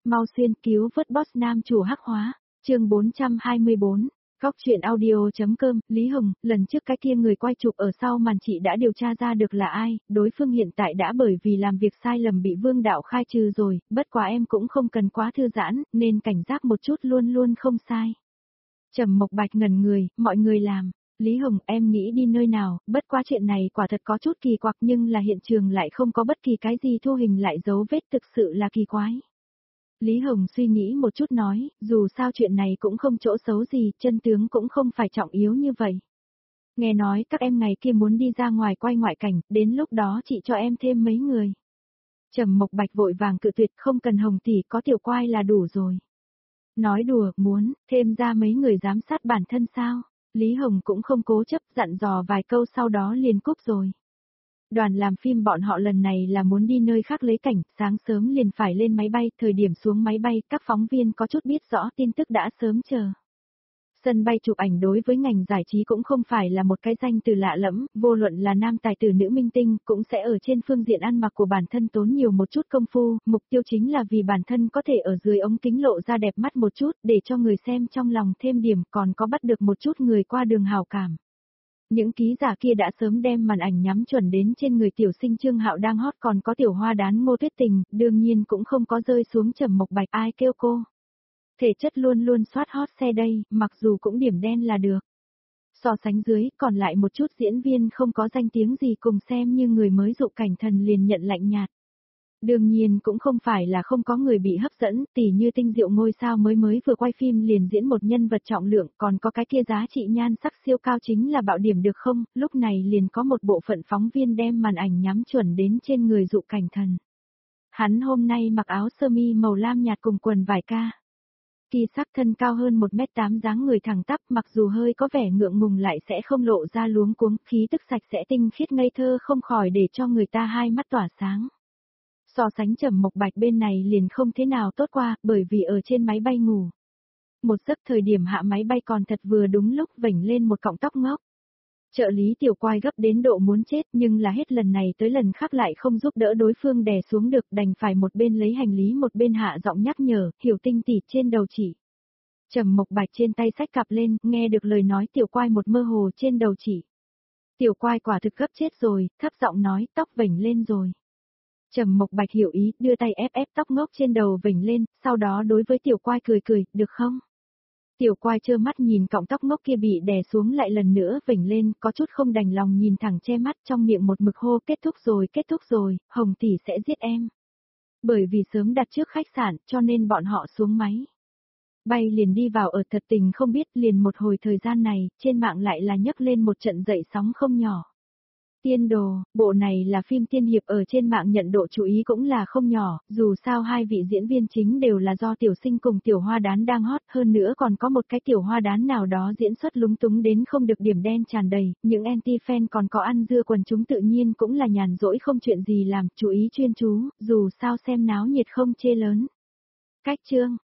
Mau xuyên cứu vớt boss nam chủ hắc hóa, chương 424. Góc truyện audio.com, Lý Hồng, lần trước cái kia người quay chụp ở sau màn chị đã điều tra ra được là ai, đối phương hiện tại đã bởi vì làm việc sai lầm bị Vương Đạo khai trừ rồi, bất quá em cũng không cần quá thư giãn, nên cảnh giác một chút luôn luôn không sai. Trầm Mộc Bạch ngẩn người, mọi người làm. Lý Hồng, em nghĩ đi nơi nào, bất quá chuyện này quả thật có chút kỳ quặc nhưng là hiện trường lại không có bất kỳ cái gì thu hình lại dấu vết, thực sự là kỳ quái. Lý Hồng suy nghĩ một chút nói, dù sao chuyện này cũng không chỗ xấu gì, chân tướng cũng không phải trọng yếu như vậy. Nghe nói các em ngày kia muốn đi ra ngoài quay ngoại cảnh, đến lúc đó chị cho em thêm mấy người. Trầm Mộc Bạch vội vàng cự tuyệt, không cần Hồng tỷ, có Tiểu Quai là đủ rồi. Nói đùa, muốn thêm ra mấy người giám sát bản thân sao? Lý Hồng cũng không cố chấp, dặn dò vài câu sau đó liền cúp rồi. Đoàn làm phim bọn họ lần này là muốn đi nơi khác lấy cảnh, sáng sớm liền phải lên máy bay, thời điểm xuống máy bay, các phóng viên có chút biết rõ tin tức đã sớm chờ. Sân bay chụp ảnh đối với ngành giải trí cũng không phải là một cái danh từ lạ lẫm, vô luận là nam tài tử nữ minh tinh, cũng sẽ ở trên phương diện ăn mặc của bản thân tốn nhiều một chút công phu, mục tiêu chính là vì bản thân có thể ở dưới ống kính lộ ra đẹp mắt một chút, để cho người xem trong lòng thêm điểm, còn có bắt được một chút người qua đường hào cảm. Những ký giả kia đã sớm đem màn ảnh nhắm chuẩn đến trên người tiểu sinh Trương Hạo đang hot, còn có tiểu hoa đán Ngô Tuyết Tình, đương nhiên cũng không có rơi xuống Trầm Mộc Bạch, ai kêu cô. Thể chất luôn luôn soát hot xe đây, mặc dù cũng điểm đen là được. So sánh dưới, còn lại một chút diễn viên không có danh tiếng gì cùng xem như người mới dụ cảnh thần liền nhận lạnh nhạt. Đương nhiên cũng không phải là không có người bị hấp dẫn, tỉ như Tinh Diệu ngôi sao mới vừa quay phim liền diễn một nhân vật trọng lượng, còn có cái kia giá trị nhan sắc siêu cao chính là bạo điểm được không, lúc này liền có một bộ phận phóng viên đem màn ảnh nhắm chuẩn đến trên người dụ cảnh thần. Hắn hôm nay mặc áo sơ mi màu lam nhạt cùng quần vải ca. Kỳ sắc thân cao hơn 1m8 dáng người thẳng tắp, mặc dù hơi có vẻ ngượng ngùng lại sẽ không lộ ra luống cuống, khí tức sạch sẽ tinh khiết ngây thơ không khỏi để cho người ta hai mắt tỏa sáng. So sánh Trầm Mộc Bạch bên này liền không thế nào tốt qua, bởi vì ở trên máy bay ngủ. Một giấc thời điểm hạ máy bay còn thật vừa đúng lúc vểnh lên một cọng tóc ngốc. Trợ lý Tiểu Quai gấp đến độ muốn chết nhưng là hết lần này tới lần khác lại không giúp đỡ đối phương đè xuống được, đành phải một bên lấy hành lý một bên hạ giọng nhắc nhở, Hiểu Tinh tỷ trên đầu chỉ. Trầm Mộc Bạch trên tay xách cặp lên, nghe được lời nói Tiểu Quai một mơ hồ trên đầu chỉ. Tiểu Quai quả thực gấp chết rồi, thấp giọng nói, tóc vểnh lên rồi. Trầm Mộc Bạch hiểu ý, đưa tay ép ép tóc ngốc trên đầu vểnh lên, sau đó đối với Tiểu Quai cười cười, được không? Tiểu Quai trơ mắt nhìn cọng tóc ngốc kia bị đè xuống lại lần nữa vểnh lên, có chút không đành lòng nhìn thẳng che mắt, trong miệng một mực hô kết thúc rồi, Hồng tỷ sẽ giết em. Bởi vì sớm đặt trước khách sạn, cho nên bọn họ xuống máy. Bay liền đi vào ở, thật tình không biết liền một hồi thời gian này, trên mạng lại là nhấc lên một trận dậy sóng không nhỏ. Tiên đồ, bộ này là phim tiên hiệp, ở trên mạng nhận độ chú ý cũng là không nhỏ, dù sao hai vị diễn viên chính đều là do tiểu sinh cùng tiểu hoa đán đang hot, hơn nữa còn có một cái tiểu hoa đán nào đó diễn xuất lúng túng đến không được điểm đen tràn đầy, những anti-fan còn có ăn dưa quần chúng tự nhiên cũng là nhàn rỗi không chuyện gì làm, chú ý chuyên chú, dù sao xem náo nhiệt không chê lớn. Cách chương,